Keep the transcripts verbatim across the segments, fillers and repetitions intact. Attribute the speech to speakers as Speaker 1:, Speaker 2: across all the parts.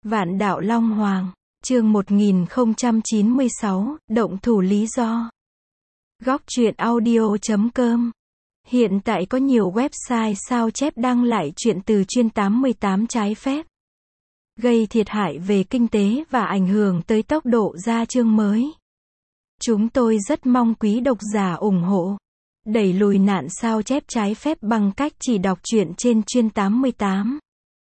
Speaker 1: Vạn đạo Long Hoàng, chương một nghìn không trăm chín mươi sáu, động thủ lý do. Góc truyện audio chấm com. Hiện tại có nhiều website sao chép đăng lại truyện từ chuyên tám mươi tám trái phép, gây thiệt hại về kinh tế và ảnh hưởng tới tốc độ ra chương mới. Chúng tôi rất mong quý độc giả ủng hộ, đẩy lùi nạn sao chép trái phép bằng cách chỉ đọc truyện trên chuyên tám mươi tám.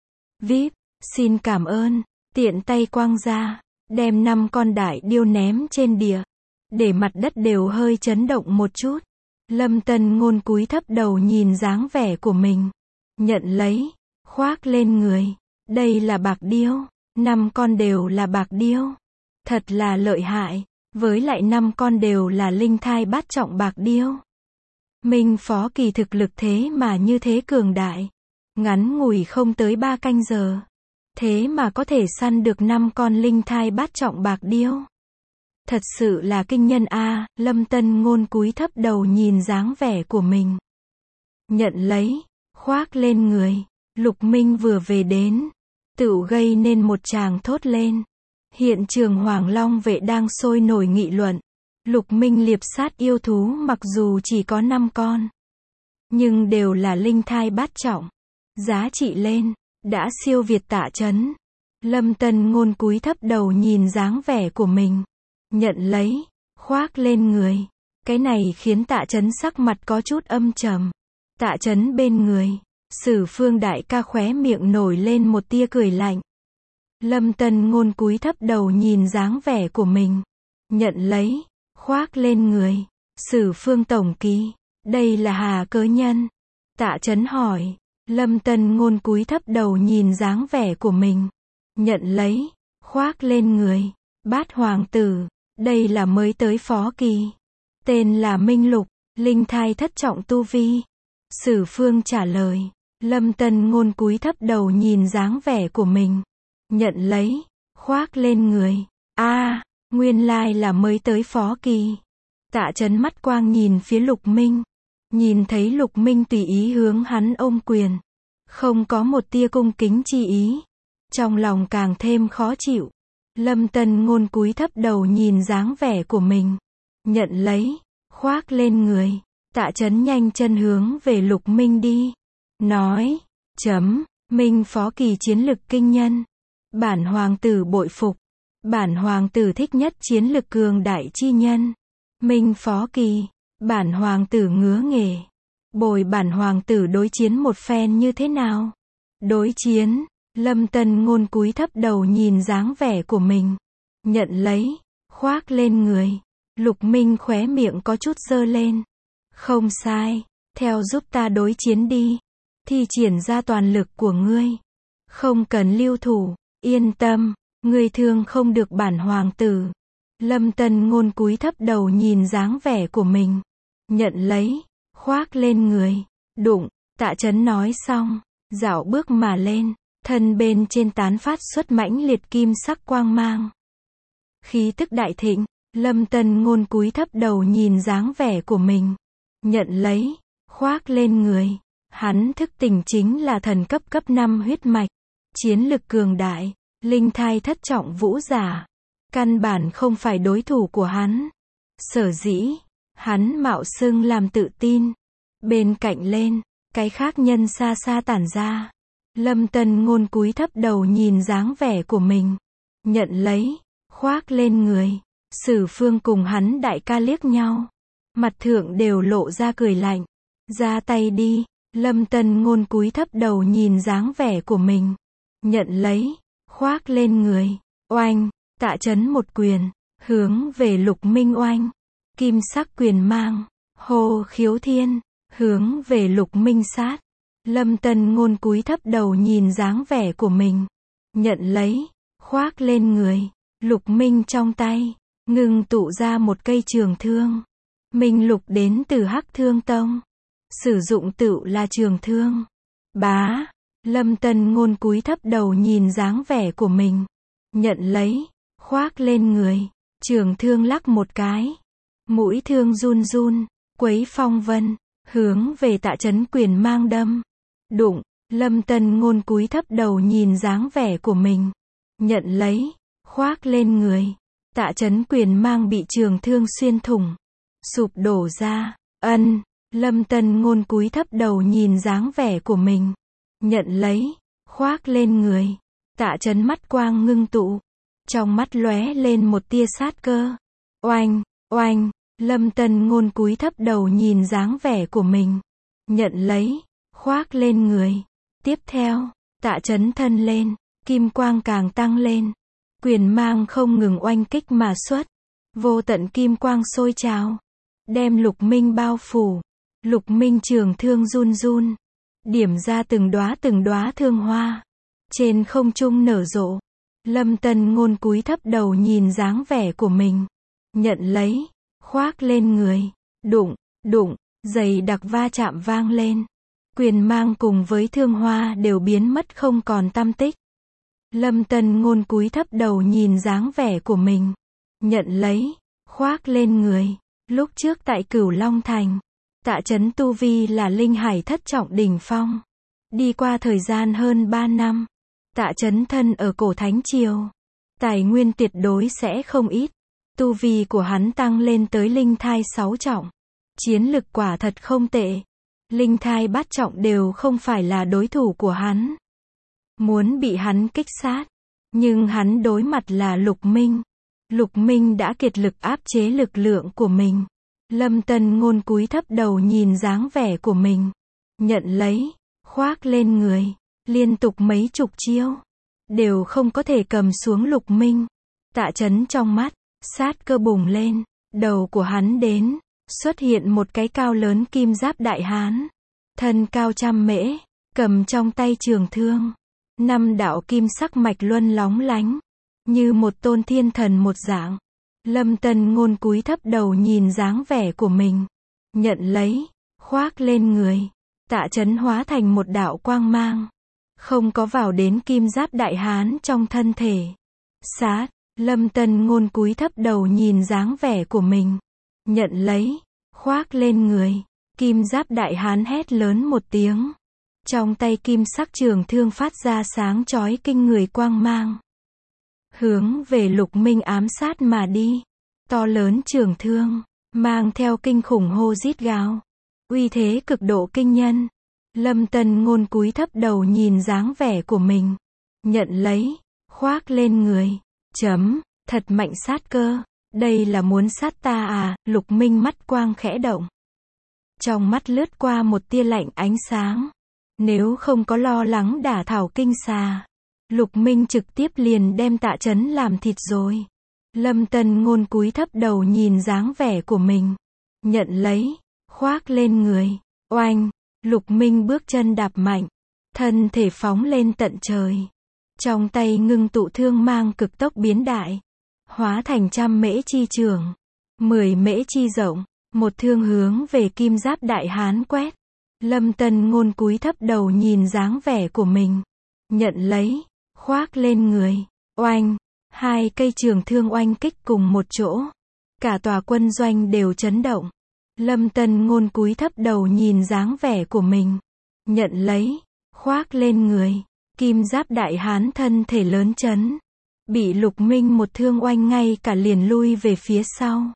Speaker 1: vê i pê, xin cảm ơn, tiện tay quăng ra, đem năm con đại điêu ném trên địa, để mặt đất đều hơi chấn động một chút. Lâm Tân Ngôn cúi thấp đầu nhìn dáng vẻ của mình, nhận lấy, khoác lên người. Đây là bạc điêu, năm con đều là bạc điêu. Thật là lợi hại, với lại năm con đều là linh thai bát trọng bạc điêu. Minh Phó Kỳ thực lực thế mà như thế cường đại, ngắn ngủi không tới ba canh giờ, thế mà có thể săn được năm con linh thai bát trọng bạc điêu. Thật sự là kinh nhân a. Lâm Tân Ngôn cúi thấp đầu nhìn dáng vẻ của mình, nhận lấy, khoác lên người. Lục Minh vừa về đến, tựu gây nên một tràng thốt lên. Hiện trường Hoàng Long vệ đang sôi nổi nghị luận. Lục Minh liệp sát yêu thú mặc dù chỉ có năm con, nhưng đều là linh thai bát trọng, giá trị lên, đã siêu việt Tạ Chấn. Lâm Tân Ngôn cúi thấp đầu nhìn dáng vẻ của mình, nhận lấy, khoác lên người. Cái này khiến Tạ Chấn sắc mặt có chút âm trầm. Tạ Chấn bên người, Sử Phương đại ca khóe miệng nổi lên một tia cười lạnh. Lâm Tân Ngôn cúi thấp đầu nhìn dáng vẻ của mình, nhận lấy, khoác lên người. Sử Phương tổng kỳ, đây là hà cớ nhân? Tạ Chấn hỏi. Lâm Tân Ngôn cúi thấp đầu nhìn dáng vẻ của mình, nhận lấy, khoác lên người. Bát hoàng tử, đây là mới tới Phó Kỳ, tên là Minh Lục, linh thai thất trọng tu vi. Sử Phương trả lời. Lâm Tân Ngôn cúi thấp đầu nhìn dáng vẻ của mình, nhận lấy, khoác lên người. A, nguyên lai là mới tới Phó Kỳ. Tạ Chấn mắt quang nhìn phía Lục Minh, nhìn thấy Lục Minh tùy ý hướng hắn ôm quyền, không có một tia cung kính chi ý, trong lòng càng thêm khó chịu. Lâm Tân Ngôn cúi thấp đầu nhìn dáng vẻ của mình, nhận lấy, khoác lên người. Tạ Chấn nhanh chân hướng về Lục Minh đi, nói, chấm, Minh Phó Kỳ chiến lực kinh nhân, bản hoàng tử bội phục, bản hoàng tử thích nhất chiến lực cường đại chi nhân. Minh Phó Kỳ, bản hoàng tử ngứa nghề, bồi bản hoàng tử đối chiến một phen như thế nào? Đối chiến. Lâm Tân Ngôn cúi thấp đầu nhìn dáng vẻ của mình, nhận lấy, khoác lên người. Lục Minh khóe miệng có chút giơ lên. Không sai, theo giúp ta đối chiến đi, thi triển ra toàn lực của ngươi, không cần lưu thủ, yên tâm, ngươi thương không được bản hoàng tử. Lâm Tân Ngôn cúi thấp đầu nhìn dáng vẻ của mình, nhận lấy, khoác lên người. Đụng. Tạ Chấn nói xong, dạo bước mà lên, thân bên trên tán phát xuất mãnh liệt kim sắc quang mang, khí tức đại thịnh. Lâm Tân Ngôn cúi thấp đầu nhìn dáng vẻ của mình, nhận lấy, khoác lên người. Hắn thức tỉnh chính là thần cấp cấp năm huyết mạch, chiến lực cường đại, linh thai thất trọng vũ giả, căn bản không phải đối thủ của hắn. Sở dĩ, hắn mạo xưng làm tự tin. Bên cạnh lên, cái khác nhân xa xa tản ra. Lâm Tân Ngôn cúi thấp đầu nhìn dáng vẻ của mình, nhận lấy, khoác lên người. Sử Phương cùng hắn đại ca liếc nhau, mặt thượng đều lộ ra cười lạnh. Ra tay đi. Lâm Tân Ngôn cúi thấp đầu nhìn dáng vẻ của mình, nhận lấy, khoác lên người. Oanh. Tạ Chấn một quyền, hướng về Lục Minh oanh. Kim sắc quyền mang, hô khiếu thiên, hướng về Lục Minh sát. Lâm Tân Ngôn cúi thấp đầu nhìn dáng vẻ của mình, nhận lấy, khoác lên người. Lục Minh trong tay, ngưng tụ ra một cây trường thương. Minh Lục đến từ Hắc Thương Tông, sử dụng tựu là trường thương. Bá. Lâm Tân Ngôn cúi thấp đầu nhìn dáng vẻ của mình, nhận lấy, khoác lên người. Trường thương lắc một cái, mũi thương run run, quấy phong vân, hướng về Tạ Chấn quyền mang đâm. Đụng. Lâm Tân Ngôn cúi thấp đầu nhìn dáng vẻ của mình, nhận lấy, khoác lên người. Tạ Chấn Quyền mang bị trường thương xuyên thủng, sụp đổ ra. Ân, Lâm Tân Ngôn cúi thấp đầu nhìn dáng vẻ của mình, nhận lấy, khoác lên người. Tạ Chấn mắt quang ngưng tụ, trong mắt lóe lên một tia sát cơ. Oanh, oanh, Lâm Tân Ngôn cúi thấp đầu nhìn dáng vẻ của mình, nhận lấy, khoác lên người. Tiếp theo, Tạ Chấn thân lên, kim quang càng tăng lên, quyền mang không ngừng oanh kích mà xuất, vô tận kim quang sôi trào, đem Lục Minh bao phủ. Lục Minh trường thương run run, điểm ra từng đóa từng đóa thương hoa, trên không trung nở rộ. Lâm Tân Ngôn cúi thấp đầu nhìn dáng vẻ của mình, nhận lấy, khoác lên người. Đụng, đụng, giày đặc va chạm vang lên, quyền mang cùng với thương hoa đều biến mất không còn tăm tích. Lâm Tân Ngôn cúi thấp đầu nhìn dáng vẻ của mình, nhận lấy, khoác lên người. Lúc trước tại Cửu Long Thành, Tạ Chấn tu vi là linh hải thất trọng đỉnh phong. Đi qua thời gian hơn ba năm, Tạ Chấn thân ở cổ thánh triều, tài nguyên tuyệt đối sẽ không ít. Tu vi của hắn tăng lên tới linh thai sáu trọng. Chiến lực quả thật không tệ. Linh thai bát trọng đều không phải là đối thủ của hắn. Muốn bị hắn kích sát, nhưng hắn đối mặt là Lục Minh. Lục Minh đã kiệt lực áp chế lực lượng của mình. Lâm Tân Ngôn cúi thấp đầu nhìn dáng vẻ của mình, nhận lấy, khoác lên người. Liên tục mấy chục chiêu, đều không có thể cầm xuống Lục Minh. Tạ Chấn trong mắt, sát cơ bùng lên, đầu của hắn đến, xuất hiện một cái cao lớn kim giáp đại hán, thân cao trăm mễ, cầm trong tay trường thương, năm đạo kim sắc mạch luân lóng lánh, như một tôn thiên thần một dạng. Lâm Tân Ngôn cúi thấp đầu nhìn dáng vẻ của mình, nhận lấy, khoác lên người. Tạ Chấn hóa thành một đạo quang mang, không có vào đến kim giáp đại hán trong thân thể. Sát, Lâm Tân Ngôn cúi thấp đầu nhìn dáng vẻ của mình, nhận lấy, khoác lên người. Kim giáp đại hán hét lớn một tiếng, trong tay kim sắc trường thương phát ra sáng chói kinh người quang mang, hướng về Lục Minh ám sát mà đi. To lớn trường thương, mang theo kinh khủng hô rít gào, uy thế cực độ kinh nhân. Lâm Tân Ngôn cúi thấp đầu nhìn dáng vẻ của mình, nhận lấy, khoác lên người. Chấm, thật mạnh sát cơ, đây là muốn sát ta à? Lục Minh mắt quang khẽ động, trong mắt lướt qua một tia lạnh ánh sáng. Nếu không có lo lắng đả thảo kinh xà, Lục Minh trực tiếp liền đem Tạ Chấn làm thịt rồi. Lâm Tân Ngôn cúi thấp đầu nhìn dáng vẻ của mình, nhận lấy, khoác lên người. Oanh, Lục Minh bước chân đạp mạnh, thân thể phóng lên tận trời, trong tay ngưng tụ thương mang cực tốc biến đại, hóa thành trăm mễ chi trường, mười mễ chi rộng, một thương hướng về kim giáp đại hán quét. Lâm Tân Ngôn cúi thấp đầu nhìn dáng vẻ của mình, nhận lấy, khoác lên người. Oanh, hai cây trường thương oanh kích cùng một chỗ, cả tòa quân doanh đều chấn động. Lâm Tân Ngôn cúi thấp đầu nhìn dáng vẻ của mình, nhận lấy, khoác lên người. Kim giáp đại hán thân thể lớn chấn, bị Lục Minh một thương oanh ngay cả liền lui về phía sau.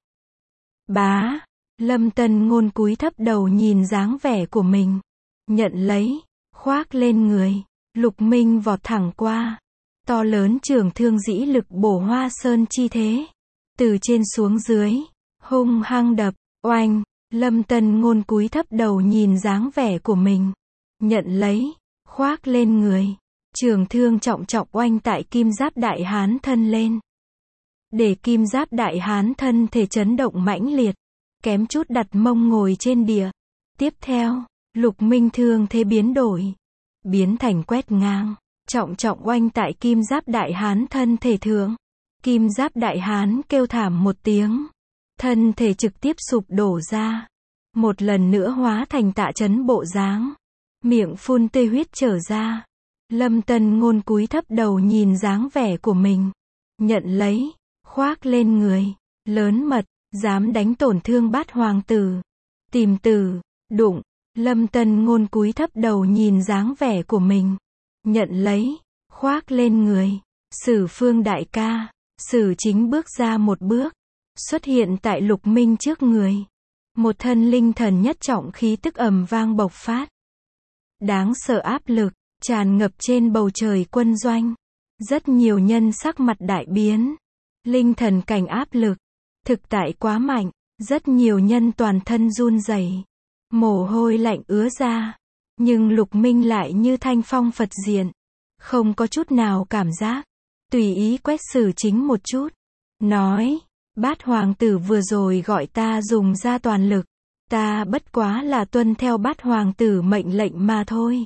Speaker 1: Bá, Lâm Tân Ngôn cúi thấp đầu nhìn dáng vẻ của mình, nhận lấy, khoác lên người. Lục Minh vọt thẳng qua, to lớn trường thương dĩ lực bổ hoa sơn chi thế, từ trên xuống dưới, hung hăng đập. Oanh, Lâm Tân Ngôn cúi thấp đầu nhìn dáng vẻ của mình, nhận lấy, khoác lên người. Trường thương trọng trọng oanh tại kim giáp đại hán thân lên, để kim giáp đại hán thân thể chấn động mãnh liệt, kém chút đặt mông ngồi trên địa. Tiếp theo, Lục Minh thương thế biến đổi, biến thành quét ngang, trọng trọng oanh tại kim giáp đại hán thân thể thượng. Kim giáp đại hán kêu thảm một tiếng, thân thể trực tiếp sụp đổ ra, một lần nữa hóa thành Tạ Chấn bộ dáng, miệng phun tê huyết trở ra. Lâm Tân Ngôn cúi thấp đầu nhìn dáng vẻ của mình, nhận lấy, khoác lên người. Lớn mật, dám đánh tổn thương Bát hoàng tử, tìm tử. Đụng, Lâm Tân Ngôn cúi thấp đầu nhìn dáng vẻ của mình, nhận lấy, khoác lên người. Sử Phương đại ca. Sử Chính bước ra một bước, xuất hiện tại Lục Minh trước người. Một thân linh thần nhất trọng khí tức ầm vang bộc phát. Đáng sợ áp lực, tràn ngập trên bầu trời quân doanh. Rất nhiều nhân sắc mặt đại biến. Linh thần cảnh áp lực, thực tại quá mạnh, rất nhiều nhân toàn thân run rẩy, mồ hôi lạnh ứa ra. Nhưng Lục Minh lại như thanh phong Phật diện, không có chút nào cảm giác, tùy ý quét Sử Chính một chút, nói, Bát hoàng tử vừa rồi gọi ta dùng ra toàn lực, ta bất quá là tuân theo Bát hoàng tử mệnh lệnh mà thôi.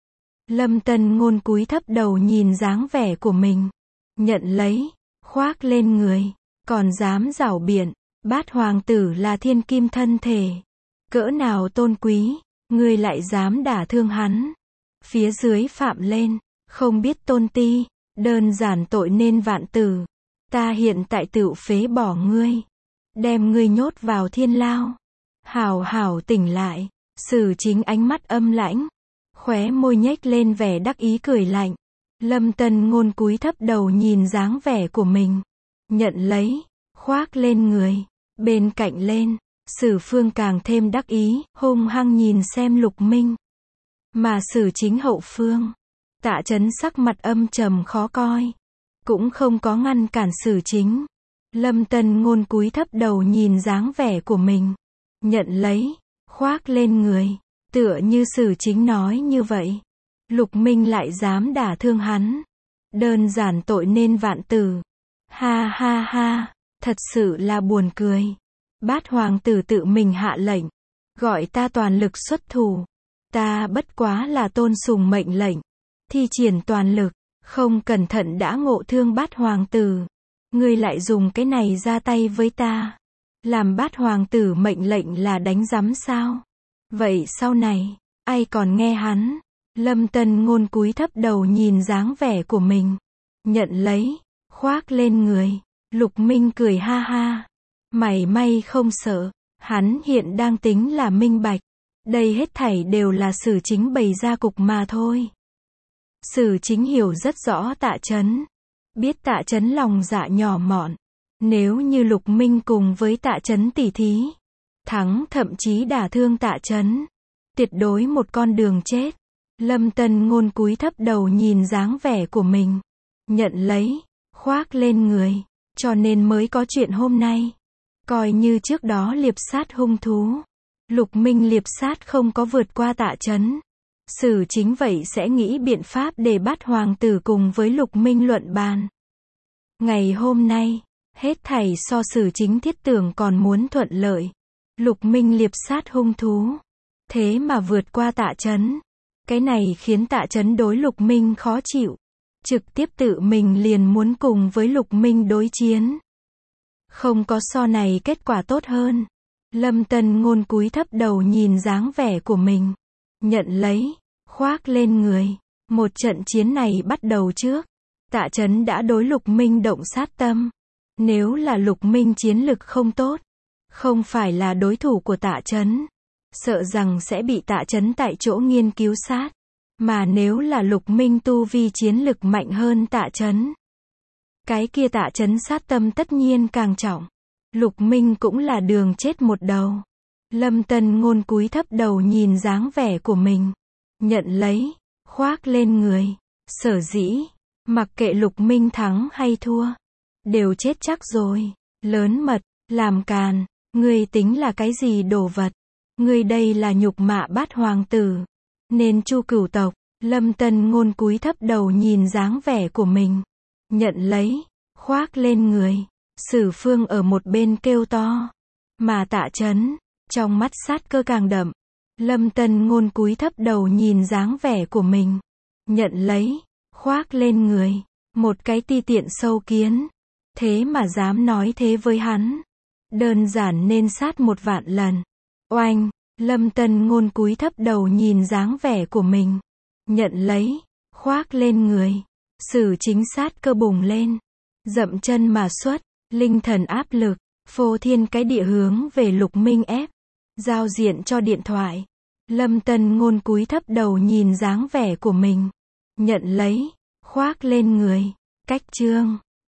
Speaker 1: Lâm Tân Ngôn cúi thấp đầu nhìn dáng vẻ của mình, nhận lấy, khoác lên người, còn dám giảo biện, Bát hoàng tử là thiên kim thân thể, cỡ nào tôn quý, ngươi lại dám đả thương hắn. Phía dưới phạm lên, không biết tôn ti, đơn giản tội nên vạn tử. Ta hiện tại tựu phế bỏ ngươi, đem ngươi nhốt vào thiên lao. Hảo hảo tỉnh lại. Sử Chính ánh mắt âm lãnh, khóe môi nhếch lên vẻ đắc ý cười lạnh. Lâm Tân Ngôn cúi thấp đầu nhìn dáng vẻ của mình, nhận lấy, khoác lên người, bên cạnh lên. Sử Phương càng thêm đắc ý, hung hăng nhìn xem Lục Minh. Mà Sử Chính hậu phương, Tạ Chấn sắc mặt âm trầm khó coi, cũng không có ngăn cản Sử Chính. Lâm Tân Ngôn cúi thấp đầu nhìn dáng vẻ của mình, nhận lấy, khoác lên người, tựa như Sử Chính nói như vậy. Lục Minh lại dám đả thương hắn, đơn giản tội nên vạn tử. Ha ha ha, thật sự là buồn cười. Bát hoàng tử tự mình hạ lệnh, gọi ta toàn lực xuất thủ. Ta bất quá là tôn sùng mệnh lệnh, thi triển toàn lực, không cẩn thận đã ngộ thương Bát hoàng tử. Ngươi lại dùng cái này ra tay với ta, làm Bát hoàng tử mệnh lệnh là đánh rắm sao? Vậy sau này, ai còn nghe hắn? Lâm Tân Ngôn cúi thấp đầu nhìn dáng vẻ của mình, nhận lấy, khoác lên người. Lục Minh cười ha ha, mảy may không sợ, hắn hiện đang tính là minh bạch, đây hết thảy đều là Sử Chính bày ra cục mà thôi. Sử Chính hiểu rất rõ Tạ Chấn, biết Tạ Chấn lòng dạ nhỏ mọn, nếu như Lục Minh cùng với Tạ Chấn tỉ thí, thắng thậm chí đả thương Tạ Chấn, tuyệt đối một con đường chết. Lâm Tân Ngôn cúi thấp đầu nhìn dáng vẻ của mình, nhận lấy, khoác lên người, cho nên mới có chuyện hôm nay. Coi như trước đó liệp sát hung thú, Lục Minh liệp sát không có vượt qua Tạ Chấn, Sử Chính vậy sẽ nghĩ biện pháp để Bát hoàng tử cùng với Lục Minh luận bàn. Ngày hôm nay, hết thảy so Sử Chính thiết tưởng còn muốn thuận lợi. Lục Minh liệp sát hung thú, thế mà vượt qua Tạ Chấn. Cái này khiến Tạ Chấn đối Lục Minh khó chịu, trực tiếp tự mình liền muốn cùng với Lục Minh đối chiến. Không có so này kết quả tốt hơn. Lâm Tân Ngôn cúi thấp đầu nhìn dáng vẻ của mình, nhận lấy, khoác lên người. Một trận chiến này bắt đầu trước, Tạ Chấn đã đối Lục Minh động sát tâm. Nếu là Lục Minh chiến lực không tốt, không phải là đối thủ của Tạ Chấn, sợ rằng sẽ bị Tạ Chấn tại chỗ nghiên cứu sát. Mà nếu là Lục Minh tu vi chiến lực mạnh hơn Tạ Chấn, cái kia Tạ Chấn sát tâm tất nhiên càng trọng. Lục Minh cũng là đường chết một đầu. Lâm Tân Ngôn cúi thấp đầu nhìn dáng vẻ của mình, nhận lấy, khoác lên người. Sở dĩ, mặc kệ Lục Minh thắng hay thua, đều chết chắc rồi. Lớn mật, làm càn, ngươi tính là cái gì đồ vật? Ngươi đây là nhục mạ Bát hoàng tử, nên chu cửu tộc. Lâm Tân Ngôn cúi thấp đầu nhìn dáng vẻ của mình, nhận lấy, khoác lên người. Sử Phương ở một bên kêu to, mà Tạ Chấn, trong mắt sát cơ càng đậm. Lâm Tân Ngôn cúi thấp đầu nhìn dáng vẻ của mình, nhận lấy, khoác lên người. Một cái ti tiện sâu kiến, thế mà dám nói thế với hắn, đơn giản nên sát một vạn lần. Oanh, Lâm Tân Ngôn cúi thấp đầu nhìn dáng vẻ của mình, nhận lấy, khoác lên người. Sử Chính sát cơ bùng lên, dậm chân mà xuất, linh thần áp lực, phô thiên cái địa hướng về Lục Minh ép, giao diện cho điện thoại. Lâm Tân Ngôn cúi thấp đầu nhìn dáng vẻ của mình, nhận lấy, khoác lên người. Cách chương